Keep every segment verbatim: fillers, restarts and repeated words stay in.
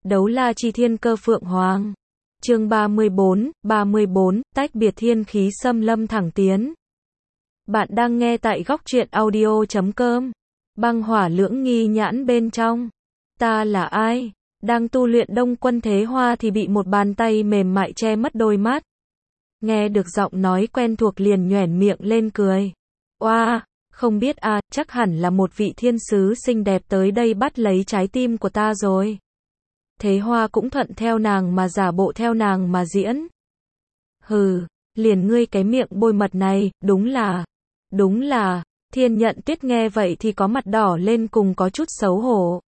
Đấu la chi thiên cơ phượng hoàng. Chương ba mươi bốn, ba mươi bốn, tách biệt thiên khí xâm lâm thẳng tiến. Bạn đang nghe tại góc truyện audio chấm com. Băng hỏa lưỡng nghi nhãn bên trong. Ta là ai? Đang tu luyện Đông Quân Thế Hoa thì bị một bàn tay mềm mại che mất đôi mắt. Nghe được giọng nói quen thuộc liền nhoẻn miệng lên cười. Oa, không biết à, chắc hẳn là một vị thiên sứ xinh đẹp tới đây bắt lấy trái tim của ta rồi. Thế Hoa cũng thuận theo nàng mà giả bộ theo nàng mà diễn. Hừ, liền ngươi cái miệng bôi mật này, đúng là, đúng là, Thiên Nhận Tuyết nghe vậy thì có mặt đỏ lên cùng có chút xấu hổ.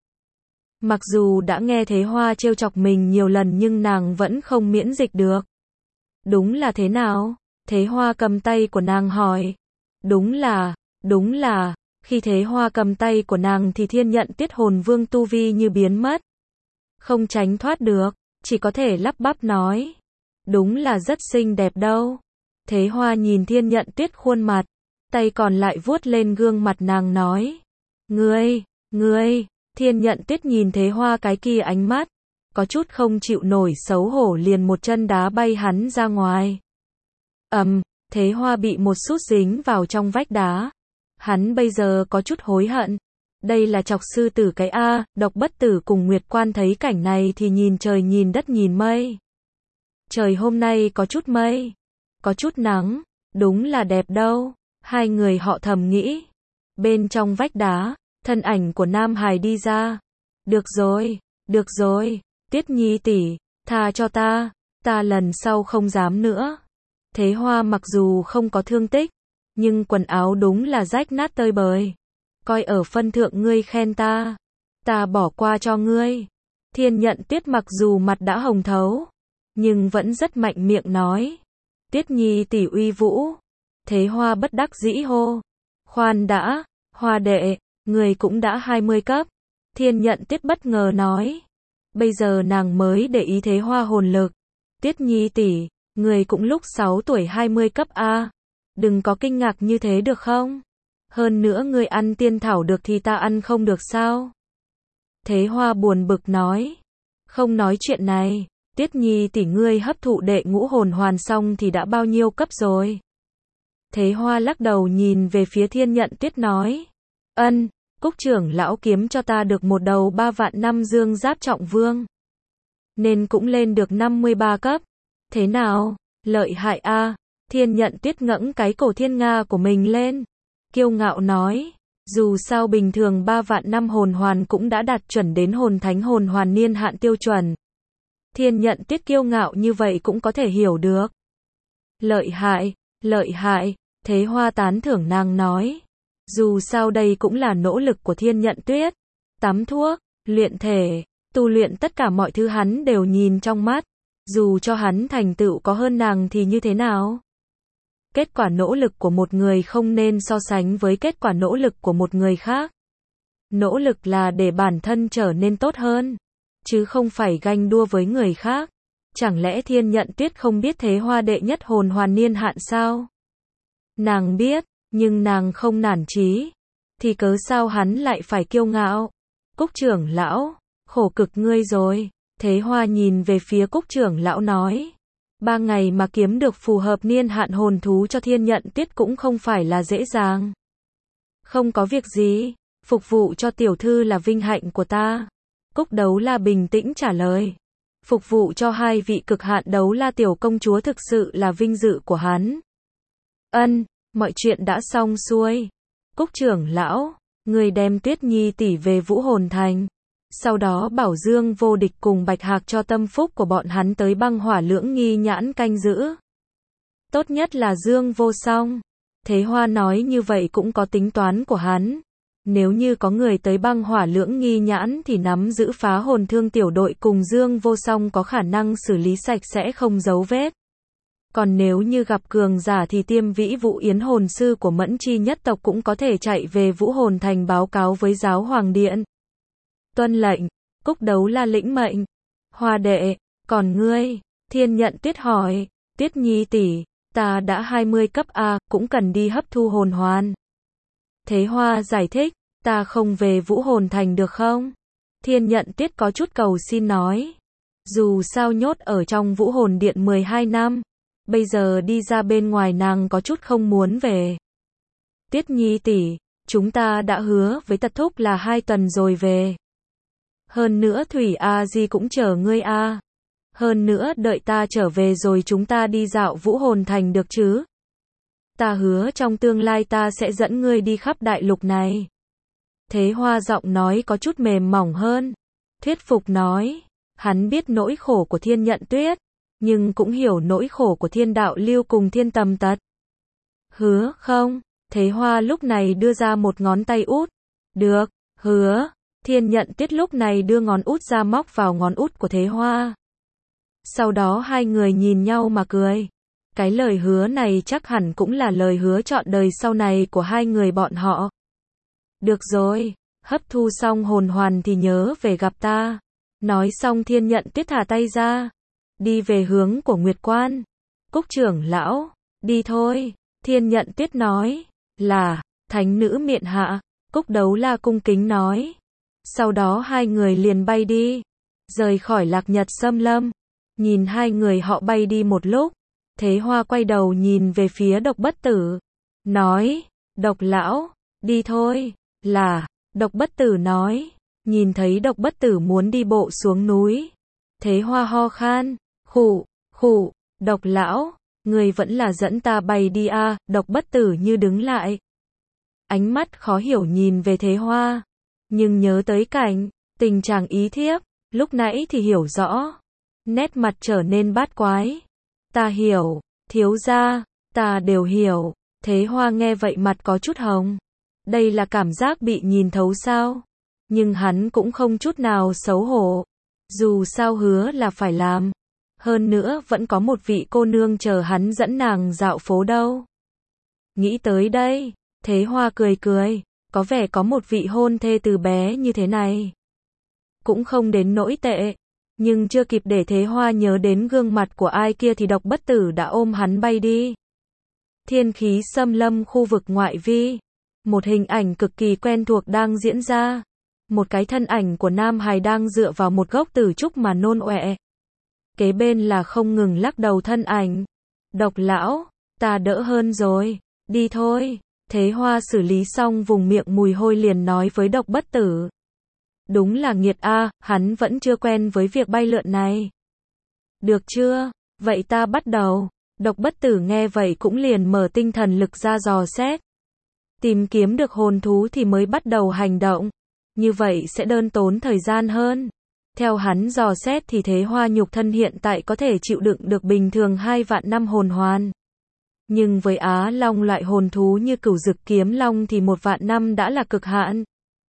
Mặc dù đã nghe Thế Hoa trêu chọc mình nhiều lần nhưng nàng vẫn không miễn dịch được. Đúng là thế nào? Thế Hoa cầm tay của nàng hỏi. Đúng là, đúng là, khi Thế Hoa cầm tay của nàng thì Thiên Nhận Tuyết hồn vương tu vi như biến mất. Không tránh thoát được, chỉ có thể lắp bắp nói. Đúng là rất xinh đẹp đâu. Thế Hoa nhìn Thiên Nhận Tuyết khuôn mặt, tay còn lại vuốt lên gương mặt nàng nói. Ngươi, ngươi, Thiên Nhận Tuyết nhìn Thế Hoa cái kia ánh mắt, có chút không chịu nổi xấu hổ liền một chân đá bay hắn ra ngoài. Ầm, um, Thế Hoa bị một sút dính vào trong vách đá. Hắn bây giờ có chút hối hận. Đây là chọc sư tử cái A, Độc Bất Tử cùng Nguyệt Quan thấy cảnh này thì nhìn trời nhìn đất nhìn mây. Trời hôm nay có chút mây, có chút nắng, đúng là đẹp đâu. Hai người họ thầm nghĩ. Bên trong vách đá, thân ảnh của Nam Hải đi ra. Được rồi, được rồi, Tuyết Nhi tỷ, tha cho ta, ta lần sau không dám nữa. Thế Hoa mặc dù không có thương tích, nhưng quần áo đúng là rách nát tơi bời. Coi ở phân thượng ngươi khen ta, ta bỏ qua cho ngươi. Thiên Nhận Tuyết mặc dù mặt đã hồng thấu, nhưng vẫn rất mạnh miệng nói. Tuyết Nhi tỷ uy vũ. Thế Hoa bất đắc dĩ hô. Khoan đã, Hoa đệ, người cũng đã hai mươi cấp. Thiên Nhận Tuyết bất ngờ nói. Bây giờ nàng mới để ý Thế Hoa hồn lực. Tuyết Nhi tỷ, người cũng lúc sáu tuổi hai mươi cấp A. Đừng có kinh ngạc như thế được không? Hơn nữa ngươi ăn tiên thảo được thì ta ăn không được sao? Thế Hoa buồn bực nói. Không nói chuyện này, Tuyết Nhi tỷ ngươi hấp thụ đệ ngũ hồn hoàn xong thì đã bao nhiêu cấp rồi? Thế Hoa lắc đầu nhìn về phía Thiên Nhận Tuyết nói. Ân, Cúc trưởng lão kiếm cho ta được một đầu ba vạn năm dương giáp trọng vương. Nên cũng lên được năm mươi ba cấp. Thế nào? Lợi hại a. Thiên Nhận Tuyết ngẩng cái cổ thiên nga của mình lên. Kiêu ngạo nói. Dù sao bình thường ba vạn năm hồn hoàn cũng đã đạt chuẩn đến hồn thánh hồn hoàn niên hạn tiêu chuẩn. Thiên Nhận Tuyết kiêu ngạo như vậy cũng có thể hiểu được. Lợi hại, lợi hại, Thế Hoa tán thưởng nàng nói. Dù sao đây cũng là nỗ lực của Thiên Nhận Tuyết. Tắm thuốc, luyện thể, tu luyện tất cả mọi thứ hắn đều nhìn trong mắt. Dù cho hắn thành tựu có hơn nàng thì như thế nào? Kết quả nỗ lực của một người không nên so sánh với kết quả nỗ lực của một người khác. Nỗ lực là để bản thân trở nên tốt hơn, chứ không phải ganh đua với người khác. Chẳng lẽ Thiên Nhận Tuyết không biết Thế Hoa đệ nhất hồn hoàn niên hạn sao? Nàng biết, nhưng nàng không nản chí. Thì cớ sao hắn lại phải kiêu ngạo? Cúc trưởng lão, khổ cực ngươi rồi. Thế Hoa nhìn về phía Cúc trưởng lão nói. Ba ngày mà kiếm được phù hợp niên hạn hồn thú cho Thiên Nhận Tuyết cũng không phải là dễ dàng. Không có việc gì, phục vụ cho tiểu thư là vinh hạnh của ta. Cúc Đấu La bình tĩnh trả lời. Phục vụ cho hai vị cực hạn Đấu La tiểu công chúa thực sự là vinh dự của hắn. Ân, mọi chuyện đã xong xuôi. Cúc trưởng lão, người đem Tuyết Nhi tỷ về Vũ Hồn Thành. Sau đó bảo Dương Vô Địch cùng Bạch Hạc cho tâm phúc của bọn hắn tới băng hỏa lưỡng nghi nhãn canh giữ. Tốt nhất là Dương Vô Song. Thế Hoa nói như vậy cũng có tính toán của hắn. Nếu như có người tới băng hỏa lưỡng nghi nhãn thì nắm giữ phá hồn thương tiểu đội cùng Dương Vô Song có khả năng xử lý sạch sẽ không dấu vết. Còn nếu như gặp cường giả thì Tiêm Vĩ Vũ Yến hồn sư của Mẫn Chi nhất tộc cũng có thể chạy về Vũ Hồn Thành báo cáo với Giáo Hoàng Điện. Tuân lệnh, Cúc Đấu La lĩnh mệnh. Hoa đệ, còn ngươi? Thiên Nhận Tuyết hỏi. Tuyết Nhi tỷ, ta đã hai mươi cấp A, cũng cần đi hấp thu hồn hoàn. Thế Hoa giải thích, ta không về Vũ Hồn Thành được không? Thiên Nhận Tuyết có chút cầu xin nói. Dù sao nhốt ở trong Vũ Hồn Điện mười hai năm, bây giờ đi ra bên ngoài nàng có chút không muốn về. Tuyết Nhi tỷ, chúng ta đã hứa với Tật Thúc là hai tuần rồi về. Hơn nữa Thủy A Di cũng chờ ngươi a. Hơn nữa đợi ta trở về rồi chúng ta đi dạo Vũ Hồn Thành được chứ? Ta hứa trong tương lai ta sẽ dẫn ngươi đi khắp đại lục này. Thế Hoa giọng nói có chút mềm mỏng hơn. Thuyết phục nói. Hắn biết nỗi khổ của Thiên Nhận Tuyết, nhưng cũng hiểu nỗi khổ của Thiên Đạo Lưu cùng Thiên Tầm Tật. Hứa không? Thế Hoa lúc này đưa ra một ngón tay út. Được, hứa. Thiên Nhận Tuyết lúc này đưa ngón út ra móc vào ngón út của Thế Hoa. Sau đó hai người nhìn nhau mà cười. Cái lời hứa này chắc hẳn cũng là lời hứa trọn đời sau này của hai người bọn họ. Được rồi, hấp thu xong hồn hoàn thì nhớ về gặp ta. Nói xong Thiên Nhận Tuyết thả tay ra. Đi về hướng của Nguyệt Quan. Cúc trưởng lão, đi thôi. Thiên Nhận Tuyết nói. Là, thánh nữ miện hạ. Cúc Đấu La cung kính nói. Sau đó hai người liền bay đi. Rời khỏi Lạc Nhật Xâm Lâm. Nhìn hai người họ bay đi một lúc. Thế Hoa quay đầu nhìn về phía Độc Bất Tử. Nói, Độc lão, đi thôi. Là, Độc Bất Tử nói. Nhìn thấy Độc Bất Tử muốn đi bộ xuống núi. Thế Hoa ho khan, khụ, khụ, Độc lão, người vẫn là dẫn ta bay đi a. Độc Bất Tử như đứng lại. Ánh mắt khó hiểu nhìn về Thế Hoa. Nhưng nhớ tới cảnh, tình chàng ý thiếp, lúc nãy thì hiểu rõ. Nét mặt trở nên bát quái. Ta hiểu, thiếu gia, ta đều hiểu. Thế Hoa nghe vậy mặt có chút hồng. Đây là cảm giác bị nhìn thấu sao? Nhưng hắn cũng không chút nào xấu hổ. Dù sao hứa là phải làm. Hơn nữa vẫn có một vị cô nương chờ hắn dẫn nàng dạo phố đâu. Nghĩ tới đây, Thế Hoa cười cười. Có vẻ có một vị hôn thê từ bé như thế này. Cũng không đến nỗi tệ. Nhưng chưa kịp để Thế Hoa nhớ đến gương mặt của ai kia thì Độc Bất Tử đã ôm hắn bay đi. Thiên khí xâm lâm khu vực ngoại vi. Một hình ảnh cực kỳ quen thuộc đang diễn ra. Một cái thân ảnh của Nam Hài đang dựa vào một gốc tử trúc mà nôn ọe. Kế bên là không ngừng lắc đầu thân ảnh. Độc lão, ta đỡ hơn rồi, đi thôi. Thế Hoa xử lý xong vùng miệng mùi hôi liền nói với Độc Bất Tử. Đúng là nghiệt a, hắn vẫn chưa quen với việc bay lượn này. Được chưa? Vậy ta bắt đầu. Độc Bất Tử nghe vậy cũng liền mở tinh thần lực ra dò xét. Tìm kiếm được hồn thú thì mới bắt đầu hành động. Như vậy sẽ đơn tốn thời gian hơn. Theo hắn dò xét thì Thế Hoa nhục thân hiện tại có thể chịu đựng được bình thường hai vạn năm hồn hoàn. Nhưng với Á Long loại hồn thú như Cửu Dực Kiếm Long thì một vạn năm đã là cực hạn.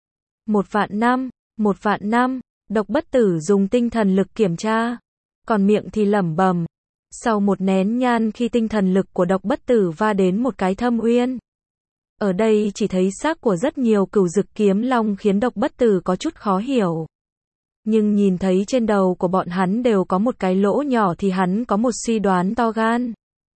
Một vạn năm, một vạn năm, Độc Bất Tử dùng tinh thần lực kiểm tra. Còn miệng thì lẩm bẩm. Sau một nén nhang khi tinh thần lực của Độc Bất Tử va đến một cái thâm uyên. Ở đây chỉ thấy xác của rất nhiều Cửu Dực Kiếm Long khiến Độc Bất Tử có chút khó hiểu. Nhưng nhìn thấy trên đầu của bọn hắn đều có một cái lỗ nhỏ thì hắn có một suy đoán to gan.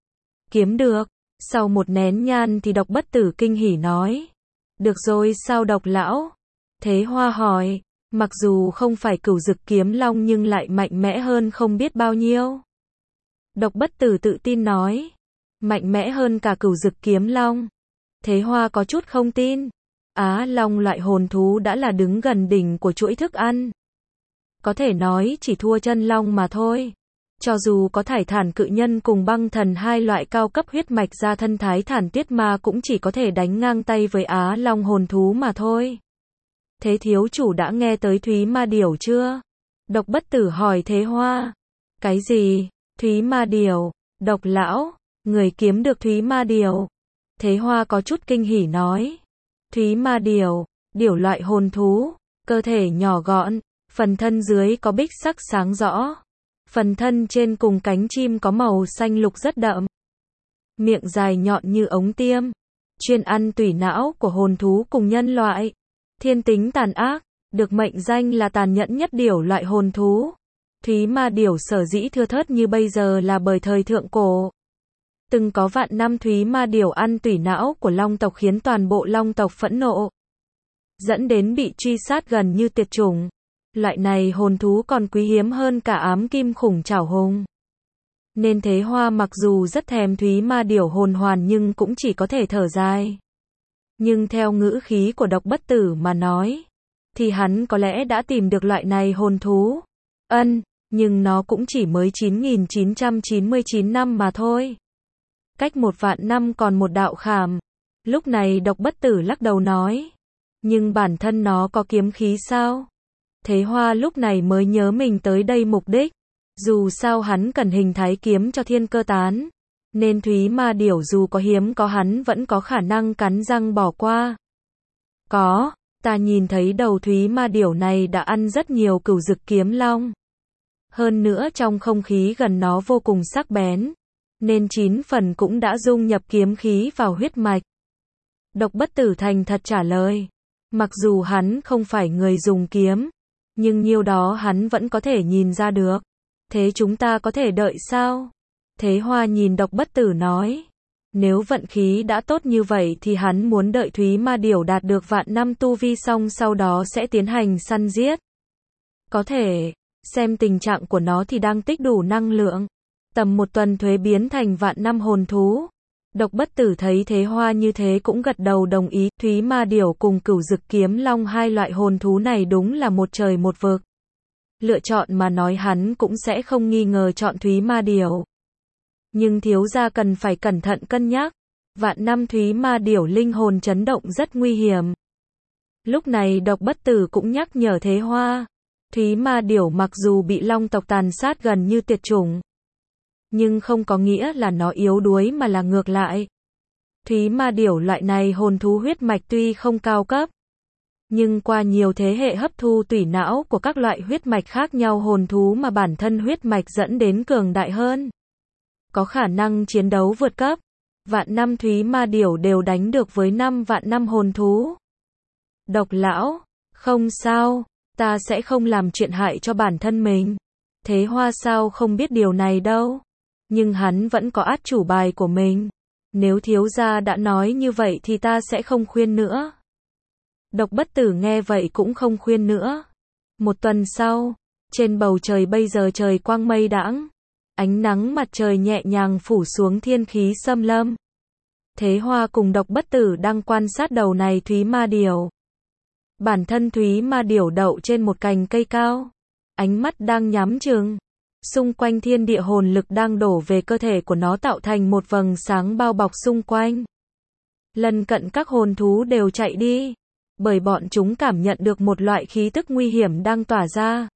Kiếm được. Sau một nén nhang thì Độc Bất Tử kinh hỉ nói. Được rồi sao Độc lão? Thế Hoa hỏi. Mặc dù không phải Cửu Dực Kiếm Long nhưng lại mạnh mẽ hơn không biết bao nhiêu. Độc Bất Tử tự tin nói. Mạnh mẽ hơn cả Cửu Dực Kiếm Long. Thế Hoa có chút không tin. Á Long loại hồn thú đã là đứng gần đỉnh của chuỗi thức ăn. Có thể nói chỉ thua chân long mà thôi. Cho dù có Thải Thản Cự Nhân cùng Băng Thần hai loại cao cấp huyết mạch ra thân Thái Thản Tiết Ma cũng chỉ có thể đánh ngang tay với Á Long hồn thú mà thôi. Thế thiếu chủ đã nghe tới Thúy Ma Điểu chưa? Độc Bất Tử hỏi Thế Hoa. Cái gì? Thúy Ma Điểu? Độc lão, người kiếm được Thúy Ma Điểu. Thế Hoa có chút kinh hỉ nói. Thúy Ma Điểu, điểu loại hồn thú, cơ thể nhỏ gọn, phần thân dưới có bích sắc sáng rõ. Phần thân trên cùng cánh chim có màu xanh lục rất đậm. Miệng dài nhọn như ống tiêm. Chuyên ăn tủy não của hồn thú cùng nhân loại. Thiên tính tàn ác, được mệnh danh là tàn nhẫn nhất điểu loại hồn thú. Thúy Ma Điểu sở dĩ thưa thớt như bây giờ là bởi thời thượng cổ. Từng có vạn năm Thúy Ma Điểu ăn tủy não của Long tộc khiến toàn bộ Long tộc phẫn nộ. Dẫn đến bị truy sát gần như tuyệt chủng. Loại này hồn thú còn quý hiếm hơn cả ám kim khủng trảo hùng. Nên Thế Hoa mặc dù rất thèm Thúy Ma Điểu hồn hoàn nhưng cũng chỉ có thể thở dài. Nhưng theo ngữ khí của Độc Bất Tử mà nói, thì hắn có lẽ đã tìm được loại này hồn thú. Ân, nhưng nó cũng chỉ mới chín nghìn chín trăm chín mươi chín năm mà thôi. Cách một vạn năm còn một đạo khảm. Lúc này Độc Bất Tử lắc đầu nói. Nhưng bản thân nó có kiếm khí sao? Thế Hoa lúc này mới nhớ mình tới đây mục đích. Dù sao hắn cần hình thái kiếm cho Thiên Cơ Tán. Nên Thúy Ma Điểu dù có hiếm có hắn vẫn có khả năng cắn răng bỏ qua. Có, ta nhìn thấy đầu Thúy Ma Điểu này đã ăn rất nhiều cửu dực kiếm long. Hơn nữa trong không khí gần nó vô cùng sắc bén. Nên chín phần cũng đã dung nhập kiếm khí vào huyết mạch. Độc Bất Tử thành thật trả lời. Mặc dù hắn không phải người dùng kiếm. Nhưng nhiêu đó hắn vẫn có thể nhìn ra được. Thế chúng ta có thể đợi sao? Thế Hoa nhìn Độc Bất Tử nói. Nếu vận khí đã tốt như vậy thì hắn muốn đợi Thúy Ma Điểu đạt được vạn năm tu vi xong sau đó sẽ tiến hành săn giết. Có thể, xem tình trạng của nó thì đang tích đủ năng lượng. Tầm một tuần thuế biến thành vạn năm hồn thú. Độc Bất Tử thấy Thế Hoa như thế cũng gật đầu đồng ý. Thúy Ma Điểu cùng cửu dực kiếm long hai loại hồn thú này đúng là một trời một vực. Lựa chọn mà nói hắn cũng sẽ không nghi ngờ chọn Thúy Ma Điểu. Nhưng thiếu gia cần phải cẩn thận cân nhắc. Vạn năm Thúy Ma Điểu linh hồn chấn động rất nguy hiểm. Lúc này Độc Bất Tử cũng nhắc nhở Thế Hoa. Thúy Ma Điểu mặc dù bị long tộc tàn sát gần như tuyệt chủng. Nhưng không có nghĩa là nó yếu đuối mà là ngược lại. Thúy Ma Điểu loại này hồn thú huyết mạch tuy không cao cấp. Nhưng qua nhiều thế hệ hấp thu tủy não của các loại huyết mạch khác nhau hồn thú mà bản thân huyết mạch dẫn đến cường đại hơn. Có khả năng chiến đấu vượt cấp. Vạn năm Thúy Ma Điểu đều đánh được với năm vạn năm hồn thú. Độc lão, không sao, ta sẽ không làm chuyện hại cho bản thân mình. Thế Hoa sao không biết điều này đâu. Nhưng hắn vẫn có át chủ bài của mình. Nếu thiếu gia đã nói như vậy thì ta sẽ không khuyên nữa. Độc Bất Tử nghe vậy cũng không khuyên nữa. Một tuần sau, trên bầu trời bây giờ trời quang mây đãng. Ánh nắng mặt trời nhẹ nhàng phủ xuống thiên khí xâm lâm. Thế Hoa cùng Độc Bất Tử đang quan sát đầu này Thúy Ma Điểu. Bản thân Thúy Ma Điểu đậu trên một cành cây cao. Ánh mắt đang nhắm chừng. Xung quanh thiên địa hồn lực đang đổ về cơ thể của nó tạo thành một vầng sáng bao bọc xung quanh. Lần cận các hồn thú đều chạy đi. Bởi bọn chúng cảm nhận được một loại khí tức nguy hiểm đang tỏa ra.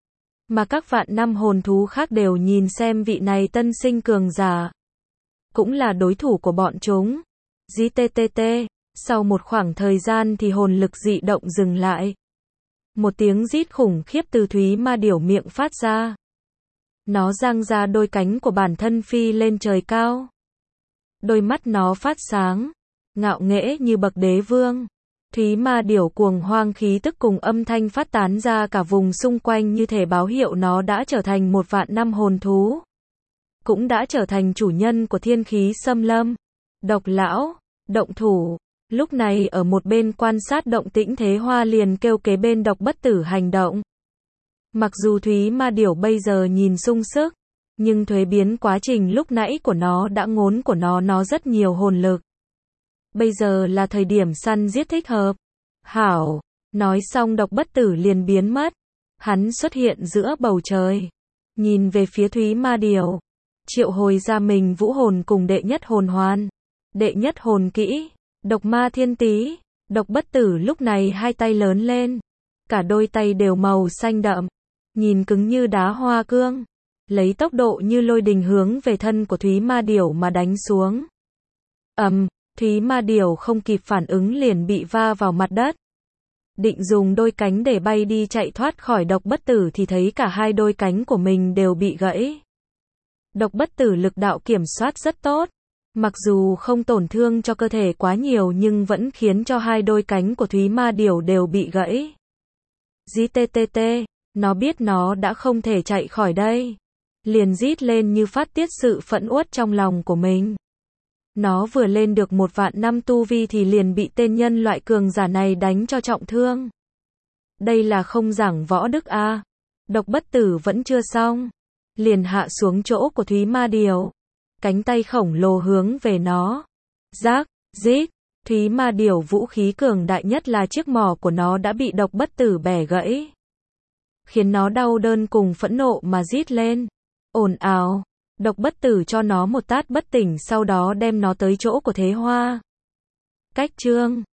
Mà các vạn năm hồn thú khác đều nhìn xem vị này tân sinh cường giả. Cũng là đối thủ của bọn chúng. Dí tê tê tê. Sau một khoảng thời gian thì hồn lực dị động dừng lại. Một tiếng rít khủng khiếp từ Thúy Ma Điểu miệng phát ra. Nó giang ra đôi cánh của bản thân phi lên trời cao. Đôi mắt nó phát sáng. Ngạo nghễ như bậc đế vương. Thúy Ma Điểu cuồng hoang khí tức cùng âm thanh phát tán ra cả vùng xung quanh như thể báo hiệu nó đã trở thành một vạn năm hồn thú. Cũng đã trở thành chủ nhân của thiên khí xâm lâm. Độc lão, động thủ. Lúc này ở một bên quan sát động tĩnh Thế Hoa liền kêu kế bên Độc Bất Tử hành động. Mặc dù Thúy Ma Điểu bây giờ nhìn sung sức, nhưng thuế biến quá trình lúc nãy của nó đã ngốn của nó nó rất nhiều hồn lực. Bây giờ là thời điểm săn giết thích hợp. Hảo, nói xong Độc Bất Tử liền biến mất. Hắn xuất hiện giữa bầu trời. Nhìn về phía Thúy Ma Điểu. Triệu hồi ra mình vũ hồn cùng đệ nhất hồn hoàn. Đệ nhất hồn kỹ. Độc Ma Thiên Tý. Độc Bất Tử lúc này hai tay lớn lên. Cả đôi tay đều màu xanh đậm. Nhìn cứng như đá hoa cương. Lấy tốc độ như lôi đình hướng về thân của Thúy Ma Điểu mà đánh xuống. Ầm. Um, Thúy Ma Điểu không kịp phản ứng liền bị va vào mặt đất. Định dùng đôi cánh để bay đi chạy thoát khỏi Độc Bất Tử thì thấy cả hai đôi cánh của mình đều bị gãy. Độc Bất Tử lực đạo kiểm soát rất tốt. Mặc dù không tổn thương cho cơ thể quá nhiều nhưng vẫn khiến cho hai đôi cánh của Thúy Ma Điểu đều bị gãy. Dí tê tê tê, nó biết nó đã không thể chạy khỏi đây. Liền rít lên như phát tiết sự phẫn uất trong lòng của mình. Nó vừa lên được một vạn năm tu vi thì liền bị tên nhân loại cường giả này đánh cho trọng thương. Đây là không giảng võ đức a. Độc bất tử vẫn chưa xong. Liền hạ xuống chỗ của Thúy Ma Điểu. Cánh tay khổng lồ hướng về nó. Rác, rít. Thúy Ma Điểu vũ khí cường đại nhất là chiếc mỏ của nó đã bị độc bất tử bẻ gãy. Khiến nó đau đớn cùng phẫn nộ mà rít lên. Ồn ào. Độc bất tử cho nó một tát bất tỉnh, sau đó đem nó tới chỗ của Thế Hoa. Cách chương